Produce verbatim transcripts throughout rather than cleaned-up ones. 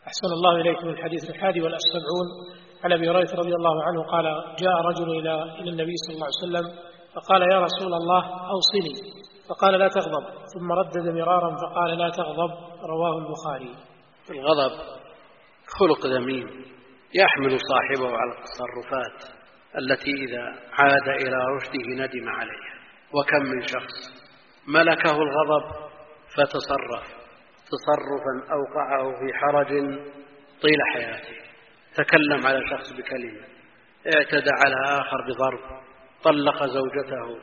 أحسن الله إليكم. الحديث الحادي والسبعون عن أبي هريرة رضي الله عنه قال: جاء رجل إلى إلى النبي صلى الله عليه وسلم فقال: يا رسول الله أوصني. فقال: لا تغضب. ثم ردد مرارا فقال: لا تغضب. رواه البخاري. الغضب خلق ذميم يحمل صاحبه على التصرفات التي إذا عاد إلى رشده ندم عليها. وكم من شخص ملكه الغضب فتصرف تصرفا أوقعه في حرج طيل حياته. تكلم على شخص بكلمة، اعتدى على آخر بضرب، طلق زوجته،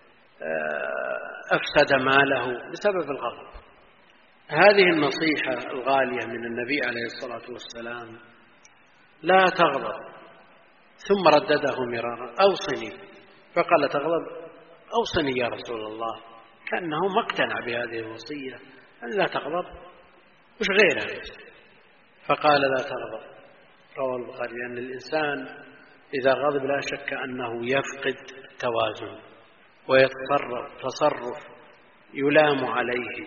أفسد ماله بسبب الغضب. هذه النصيحة الغالية من النبي عليه الصلاة والسلام: لا تغضب. ثم ردده مرارا: أوصني. فقال: تغضب؟ أوصني يا رسول الله. كأنه ما اقتنع بهذه الوصية أن لا تغضب، مش غيرها. فقال: لا تغضب. رواه البخاري. لأن الإنسان إذا غضب لا شك أنه يفقد التوازن ويتصرف تصرف يلام عليه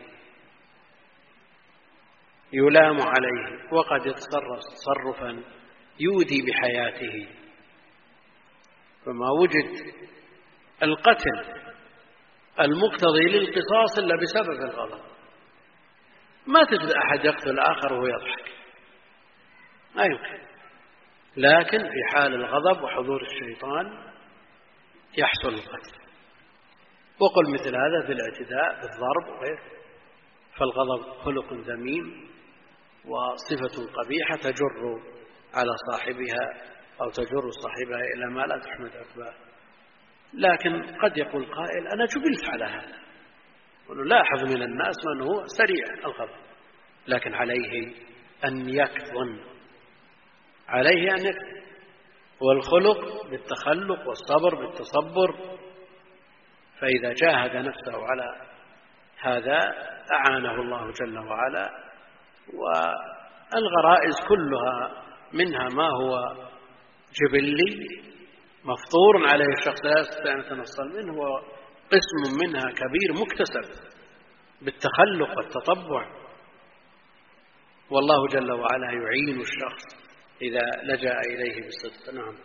يلام عليه وقد يتصرف تصرفا يؤذي بحياته. فما وجد القتل المقتضي للقصاص إلا بسبب الغضب. ما تجد أحد يقتل آخر وهو يضحك، ما يمكن. لكن في حال الغضب وحضور الشيطان يحصل القتل. وقل مثل هذا في الاعتداء بالضرب وغيره. فالغضب خلق ذميم وصفة قبيحة تجر على صاحبها أو تجر صاحبها إلى ما لا تحمد عقباه. لكن قد يقول قائل: أنا جبلت على هذا، ونلاحظ من الناس من هو سريع الغضب، لكن عليه أن يكظم، عليه أن يكظم. والخلق بالتخلق والصبر بالتصبر. فإذا جاهد نفسه على هذا أعانه الله جل وعلا. والغرائز كلها منها ما هو جبلي مفطور عليه الشخص لا يستطيع أن يتنصل منه، وقسم منها كبير مكتسب بالتخلق والتطبع. والله جل وعلا يعين الشخص إذا لجأ إليه بالصدق. نعم.